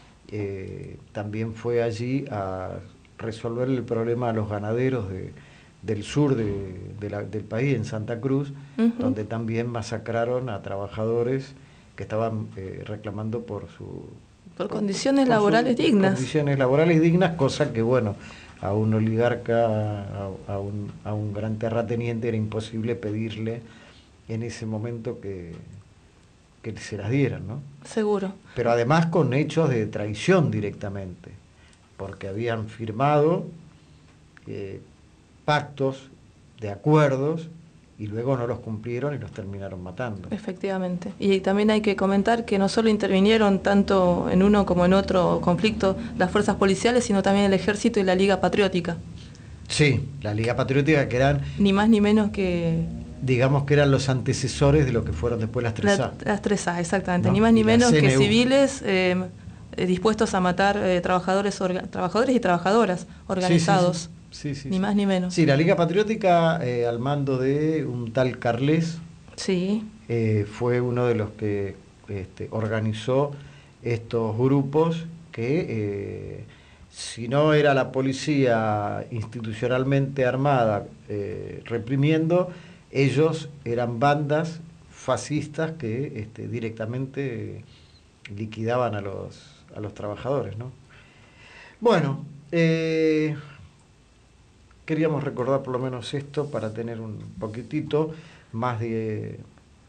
eh, también fue allí a resolver el problema a los ganaderos de, del sur de, de la, del país, en Santa Cruz, uh-huh. donde también masacraron a trabajadores que estaban eh, reclamando por su... Por condiciones por laborales su, dignas. Condiciones laborales dignas, cosa que, bueno, a un oligarca, a, a, un, a un gran terrateniente era imposible pedirle en ese momento que... que se las dieran, ¿no? Seguro. Pero además con hechos de traición directamente, porque habían firmado eh, pactos de acuerdos y luego no los cumplieron y los terminaron matando. Efectivamente. Y también hay que comentar que no solo intervinieron tanto en uno como en otro conflicto las fuerzas policiales, sino también el Ejército y la Liga Patriótica. Sí, la Liga Patriótica, que eran... Ni más ni menos que... digamos que eran los antecesores de lo que fueron después las tres A. La, las tres A, exactamente. ¿No? Ni más ni menos que civiles eh, dispuestos a matar eh, trabajadores orga, trabajadores y trabajadoras organizados. Sí, sí, sí. Sí, sí, ni sí. más ni menos. Sí, la Liga Patriótica, eh, al mando de un tal Carles, sí. eh, fue uno de los que este, organizó estos grupos que, eh, si no era la policía institucionalmente armada eh, reprimiendo, ellos eran bandas fascistas que este, directamente liquidaban a los, a los trabajadores, ¿no? Bueno, eh, queríamos recordar por lo menos esto para tener un poquitito más de,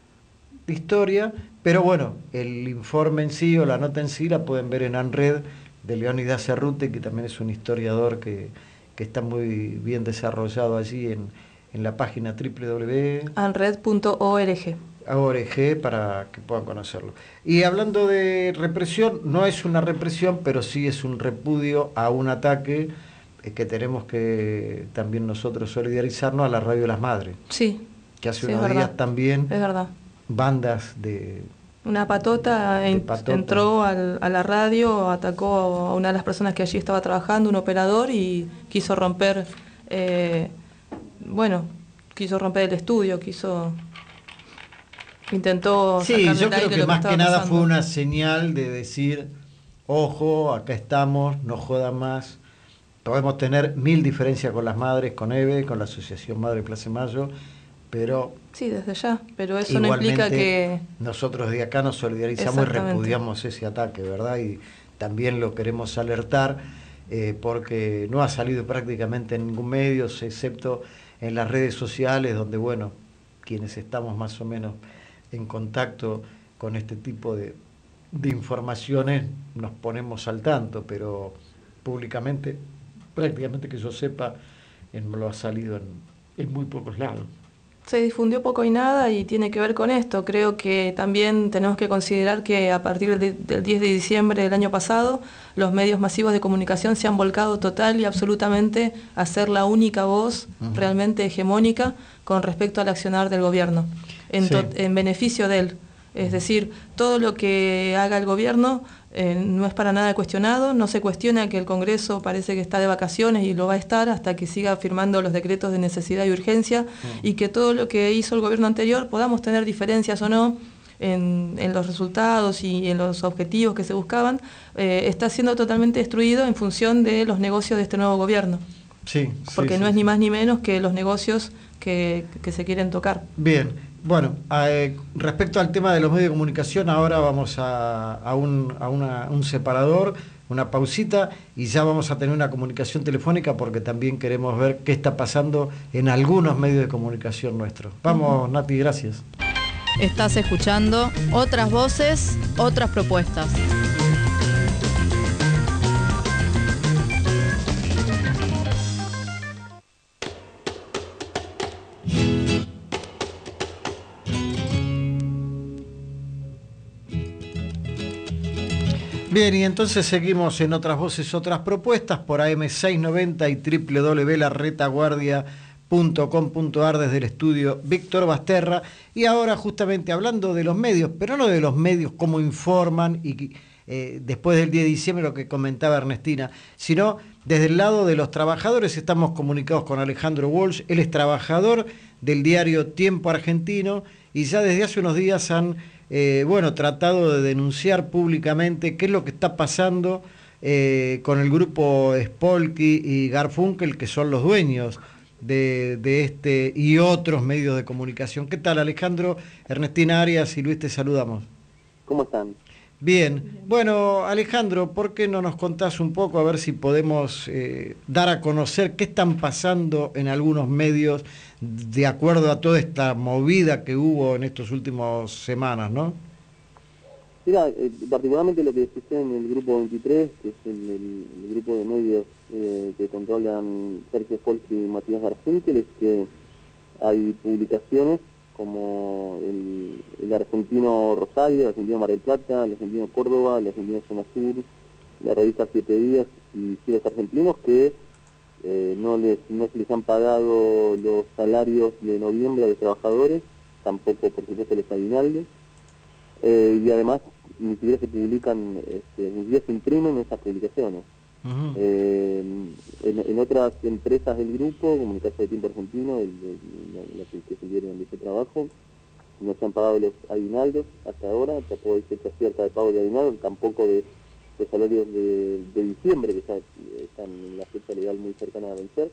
de historia, pero bueno, el informe en sí o la nota en sí la pueden ver en ANRED de Leónidas Ceruti, que también es un historiador que, que está muy bien desarrollado allí en, en la página doble u doble u doble u punto anred punto org. org para que puedan conocerlo. Y hablando de represión, no es una represión, pero sí es un repudio a un ataque es que tenemos que también nosotros solidarizarnos a la Radio de las Madres. Sí. Que hace sí, unos días también es verdad. bandas de... Una patota, de en, patota. entró al, a la radio, atacó a una de las personas que allí estaba trabajando, un operador, y quiso romper, eh, bueno, quiso romper el estudio, quiso... Intentó sí, sacar yo del creo aire que lo más que que estaba nada pasando. fue una señal de decir, ojo, acá estamos, no joda más. Podemos tener mil diferencias con las madres, con Eve, con la Asociación Madre Plaza Mayo, pero sí, desde ya, pero eso no implica que... nosotros de acá nos solidarizamos y repudiamos ese ataque, ¿verdad? Y también lo queremos alertar eh, porque no ha salido prácticamente en ningún medio, excepto en las redes sociales, donde, bueno, quienes estamos más o menos en contacto con este tipo de, de informaciones nos ponemos al tanto, pero públicamente, prácticamente que yo sepa, en, lo ha salido en, en muy pocos lados. Se difundió poco y nada y tiene que ver con esto. Creo que también tenemos que considerar que a partir de, del diez de diciembre del año pasado, los medios masivos de comunicación se han volcado total y absolutamente a ser la única voz uh-huh. realmente hegemónica con respecto al accionar del gobierno, en, sí. to, en beneficio de él. Es decir, todo lo que haga el gobierno eh, no es para nada cuestionado, no se cuestiona que el Congreso parece que está de vacaciones y lo va a estar hasta que siga firmando los decretos de necesidad y urgencia, uh-huh. y que todo lo que hizo el gobierno anterior, podamos tener diferencias o no en, en los resultados y en los objetivos que se buscaban, eh, está siendo totalmente destruido en función de los negocios de este nuevo gobierno. Sí, Porque sí, no sí, es ni sí. más ni menos que los negocios que, que se quieren tocar. Bien. Bueno, eh, respecto al tema de los medios de comunicación, ahora vamos a, a, un, a una, un separador, una pausita, y ya vamos a tener una comunicación telefónica porque también queremos ver qué está pasando en algunos medios de comunicación nuestros. Vamos, uh-huh. Nati, gracias. Estás escuchando Otras Voces, Otras Propuestas. Bien, y entonces seguimos en Otras Voces, Otras Propuestas por A M seiscientos noventa y doble u doble u doble u punto la retaguardia punto com punto a r desde el estudio Víctor Basterra. Y ahora justamente hablando de los medios, pero no de los medios como informan y eh, después del diez de diciembre lo que comentaba Ernestina, sino desde el lado de los trabajadores. Estamos comunicados con Alejandro Walsh, él es trabajador del diario Tiempo Argentino y ya desde hace unos días han... Eh, bueno, tratado de denunciar públicamente qué es lo que está pasando eh, con el grupo Spolky y Garfunkel, que son los dueños de, de este y otros medios de comunicación. ¿Qué tal, Alejandro? Ernestina Arias y Luis, te saludamos. ¿Cómo están? Bien. Bueno, Alejandro, ¿por qué no nos contás un poco a ver si podemos eh, dar a conocer qué están pasando en algunos medios de acuerdo a toda esta movida que hubo en estas últimas semanas, ¿no? Mira, eh, particularmente lo que sucede en el Grupo veintitrés, que es el, el, el grupo de medios eh, que controlan Sergio Spolky y Matías Garfunkel, es que hay publicaciones como el, el argentino Rosario, el argentino Mar del Plata, el argentino Córdoba, el argentino Zona Sur, la revista Siete Días y Ciudades Argentinos que eh, no, les, no se les han pagado los salarios de noviembre a los trabajadores, tampoco por supuesto los aguinaldos, eh, y además ni siquiera se publican, este, ni siquiera se imprimen esas publicaciones. Uh-huh. eh, en, en otras empresas del grupo, como en el caso de Tiempo Argentino, el, el, la, la que, que se dieron de ese trabajo, no se han pagado los aguinaldos hasta ahora, tampoco hay fecha cierta de pago de aguinaldos, tampoco de, de salarios de, de diciembre, que ya están en la fecha legal muy cercana a vencer.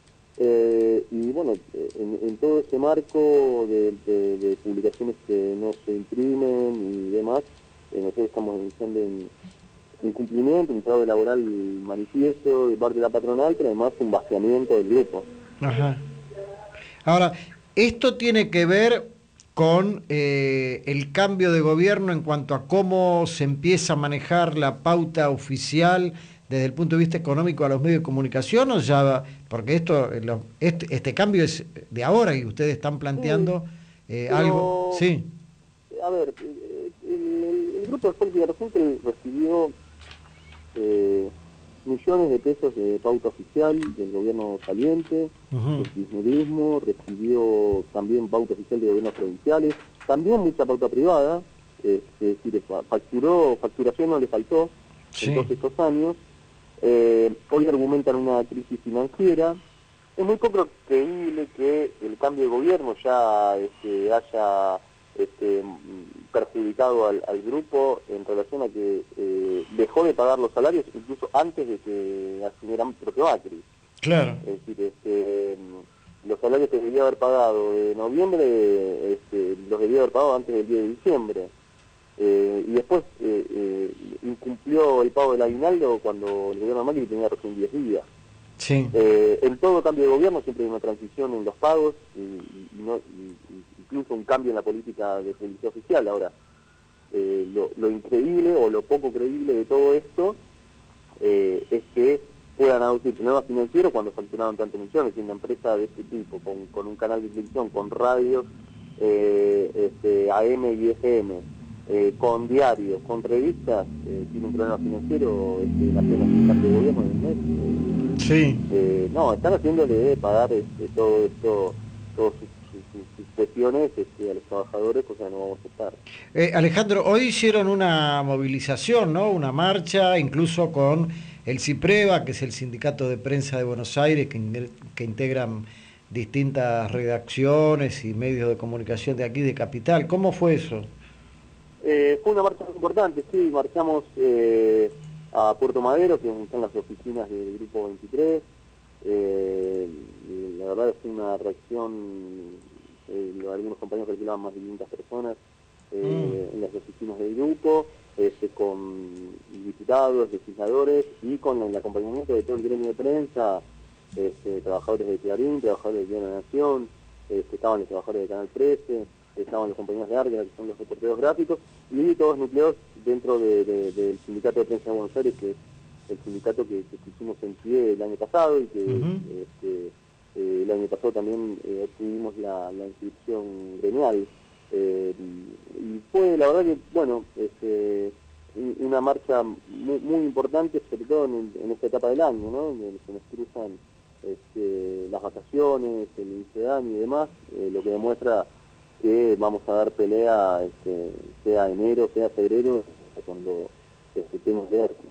Eh, y bueno, en, en todo ese marco de, de, de publicaciones que no se imprimen y demás, eh, nosotros estamos denunciando en incumplimiento, un fraude laboral manifiesto de parte de la patronal, pero además un vaciamiento del grupo. Ajá. Ahora, esto tiene que ver con eh, el cambio de gobierno en cuanto a cómo se empieza a manejar la pauta oficial desde el punto de vista económico a los medios de comunicación, o ya, porque esto, este, este cambio es de ahora y ustedes están planteando eh, pero, algo, sí. A ver, el, el, el grupo de Spolky y Garfunkel recibió Eh, millones de pesos de pauta oficial del gobierno saliente, Ujú. del kirchnerismo, recibió también pauta oficial de gobiernos provinciales, también mucha pauta privada, eh, es decir, fa- facturó, facturación no le faltó Sí. en todos estos años. Eh, hoy argumentan una crisis financiera. Es muy poco creíble que el cambio de gobierno ya este, haya este, mm, perjudicado al, al grupo en relación a que eh, dejó de pagar los salarios incluso antes de que asumiera el propio Macri. Claro. Es decir, este, mm, los salarios que debía haber pagado de noviembre, este, los debía haber pagado antes del diez de diciembre. Eh, y después eh, eh, incumplió el pago del aguinaldo cuando el gobierno de Macri tenía recién diez días. Sí. Eh, en todo cambio de gobierno siempre hay una transición en los pagos y, y- y no- y- y incluso un cambio en la política de publicidad oficial. Ahora, eh, lo, lo increíble o lo poco creíble de todo esto eh, es que puedan adoptar problemas financieros cuando facturaron tantos millones. Y una empresa de este tipo, con, con un canal de televisión, con radios eh, este, A M y F M, eh, con diarios, con revistas, eh, tiene un problema financiero este, en apenas un cambio de gobierno en el mes. Eh, Sí. eh, no, están haciéndole pagar este, todo esto, todas sus, sus- sus cuestiones este, a los trabajadores, cosa que no vamos a aceptar. Eh, Alejandro, hoy hicieron una movilización, ¿no? Una marcha, incluso con el CIPREVA, que es el Sindicato de Prensa de Buenos Aires, que, in- que integran distintas redacciones y medios de comunicación de aquí, de Capital. ¿Cómo fue eso? Eh, fue una marcha muy importante, sí, marchamos eh, a Puerto Madero, que están las oficinas del Grupo veintitrés. Eh, y la verdad es una reacción, eh, algunos compañeros calculaban más de quinientas personas eh, Mm. en las oficinas del grupo, este, con diputados, legisladores y con el acompañamiento de todo el gremio de prensa, este, trabajadores de Clarín, trabajadores de Diario de la Nación, este, estaban los trabajadores de Canal trece, estaban los compañeros de Árgara, que son los reporteros gráficos, y todos nucleados dentro de- de- del Sindicato de Prensa de Buenos Aires, que es el sindicato que, que pusimos en pie el año pasado y que Ujú. este, eh, el año pasado también eh, obtuvimos la, la inscripción gremial. Eh, y, y fue, la verdad que, bueno, este, un- una marcha muy, muy importante, sobre todo en, en esta etapa del año, ¿no? Donde se nos cruzan este, las vacaciones, el inicio de año y demás, eh, lo que demuestra que vamos a dar pelea, este, sea enero, sea febrero, cuando este, estemos de ERTE.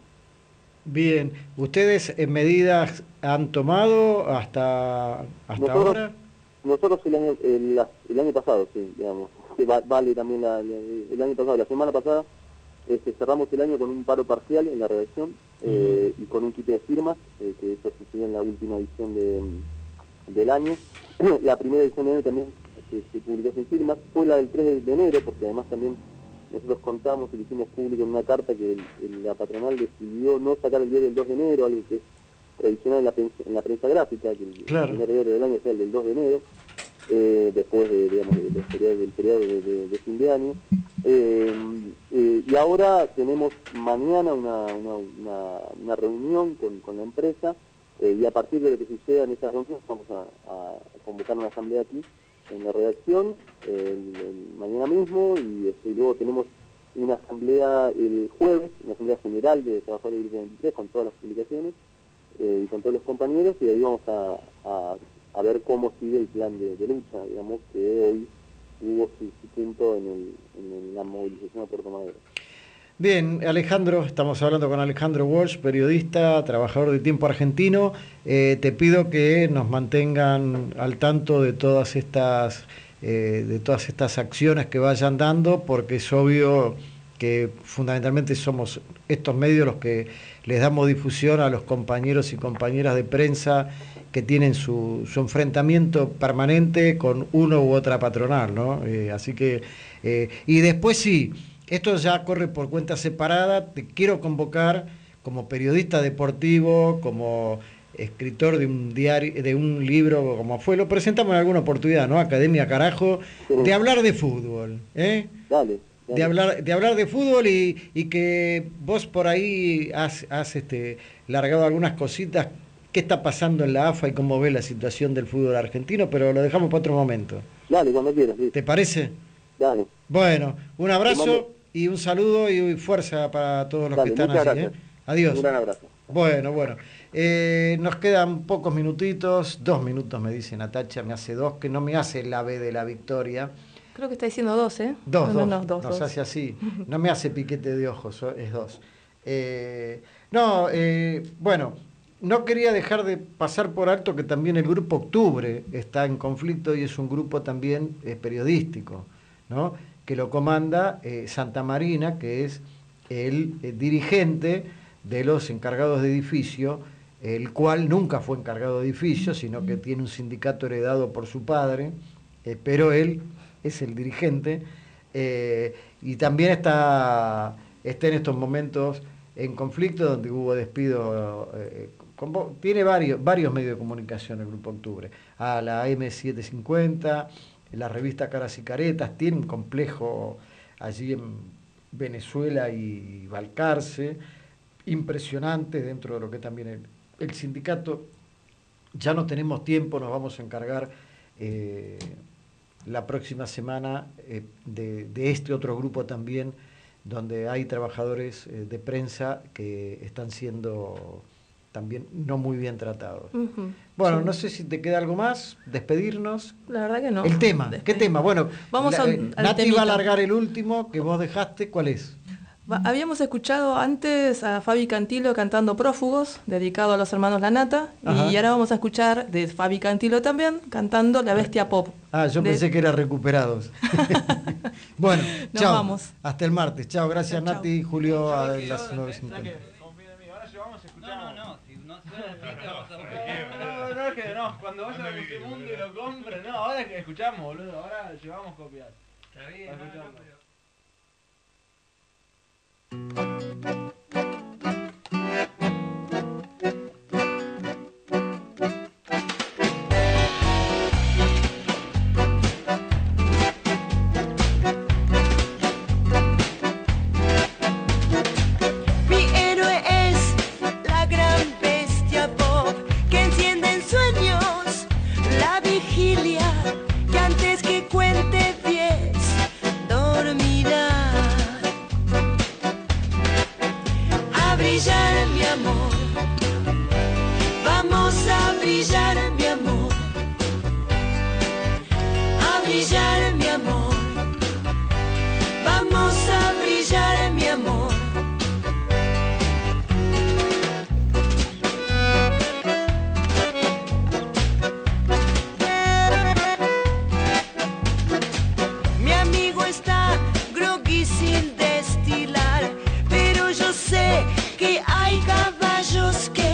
Bien, ¿ustedes en medidas han tomado hasta, hasta Nosotros- ahora? Nosotros el año, el, la- el año pasado, sí, digamos, que va- vale también la- la- el año pasado, la semana pasada, este, cerramos el año con un paro parcial en la redacción eh, y con un kit de firmas, eh, que eso sucedió en la última edición de, del año. La primera edición de enero también se, se publicó sin firmas, fue la del tres de enero, porque además también nosotros contamos y lo hicimos público en una carta que el- el- la patronal decidió no sacar el diario del dos de enero, algo que es tradicional en la prensa, en la prensa gráfica, que el, Claro. el primer diario del año sea el del dos de enero, eh, después de, digamos, de- del periodo, del periodo de, de- de fin de año. Eh, eh, y ahora tenemos mañana una, una, una, una reunión con, con la empresa eh, y a partir de lo que suceda en esa reunión vamos a, a convocar una asamblea aquí en la redacción eh, el- el- mañana mismo y, este, y luego tenemos una asamblea el jueves, una asamblea general de trabajadores del Grupo veintitrés con todas las publicaciones eh, y con todos los compañeros y ahí vamos a, a, a ver cómo sigue el plan de, de lucha, digamos que hoy hubo su, su punto en, el, en la movilización a Puerto Madero. Bien, Alejandro, estamos hablando con Alejandro Walsh, periodista, trabajador de Tiempo Argentino. Eh, te pido que nos mantengan al tanto de todas estas eh, de todas estas acciones que vayan dando, porque es obvio que fundamentalmente somos estos medios los que les damos difusión a los compañeros y compañeras de prensa que tienen su, su enfrentamiento permanente con uno u otra patronal, ¿no? Eh, así que, eh, y después sí, esto ya corre por cuenta separada, te quiero convocar como periodista deportivo, como escritor de un diario, de un libro, como fue, lo presentamos en alguna oportunidad, ¿no? Academia Carajo, de hablar de fútbol, ¿eh? Dale. dale. De hablar, de hablar de fútbol y, y que vos por ahí has, has este, largado algunas cositas. ¿Qué está pasando en la A F A y cómo ves la situación del fútbol argentino? Pero lo dejamos para otro momento. Dale, cuando quieras. Sí. ¿Te parece? Dale. Bueno, un abrazo Te mando- y un saludo y fuerza para todos los Dale, que están muchas allí. ¿eh? gracias. Adiós. Un gran abrazo. Bueno, bueno. Eh, nos quedan pocos minutitos, dos minutos me dice Natacha, me hace dos, que no me hace la B de la victoria. Creo que está diciendo dos, ¿eh? Dos, no, dos, no, no, dos, nos dos. hace así. No me hace piquete de ojos, es dos. Eh, no, eh, bueno, no quería dejar de pasar por alto que también el Grupo Octubre está en conflicto y es un grupo también eh, periodístico, ¿no? Que lo comanda eh, Santa Marina, que es el eh, dirigente de los encargados de edificio, el cual nunca fue encargado de edificio, sino que tiene un sindicato heredado por su padre, eh, pero él es el dirigente, eh, y también está, está en estos momentos en conflicto, donde hubo despido, eh, con, tiene varios, varios medios de comunicación el Grupo Octubre, a la eme setecientos cincuenta, la revista Caras y Caretas, tiene un complejo allí en Venezuela y Balcarce, impresionante dentro de lo que también el, el sindicato. Ya no tenemos tiempo, nos vamos a encargar eh, la próxima semana eh, de, de este otro grupo también, donde hay trabajadores eh, de prensa que están siendo también no muy bien tratados. Uh-huh. Bueno, sí. No sé si te queda algo más, despedirnos. La verdad que no. El tema, Despedir. ¿Qué tema? Bueno, vamos la, a, eh, Nati va a alargar el último que vos dejaste, ¿cuál es? Habíamos escuchado antes a Fabi Cantilo cantando Prófugos, dedicado a los hermanos Lanata, Ajá. y ahora vamos a escuchar de Fabi Cantilo también, cantando La Bestia Pop. Ah, yo de... pensé que era Recuperados. Bueno, nos chao. Vamos. Hasta el martes. Chao, gracias chao, Nati, chao. Julio no, a yo, las yo, nueve cincuenta. Ahora llevamos, escuchamos. No, no, no, si no suena así, vamos a no, no, es que no, cuando vaya a este mundo y lo compre, no, ahora que escuchamos, boludo, ahora llevamos copias. Está bien, mi héroe es la gran bestia pop que enciende en sueños la vigilia, que antes que cuente diez dormirá. A brillar mi amor, vamos a brillar mi amor, a brillar mi amor, vamos a brillar mi amor. Mi amigo está groggy sin destilar, pero yo sé que hay caballos que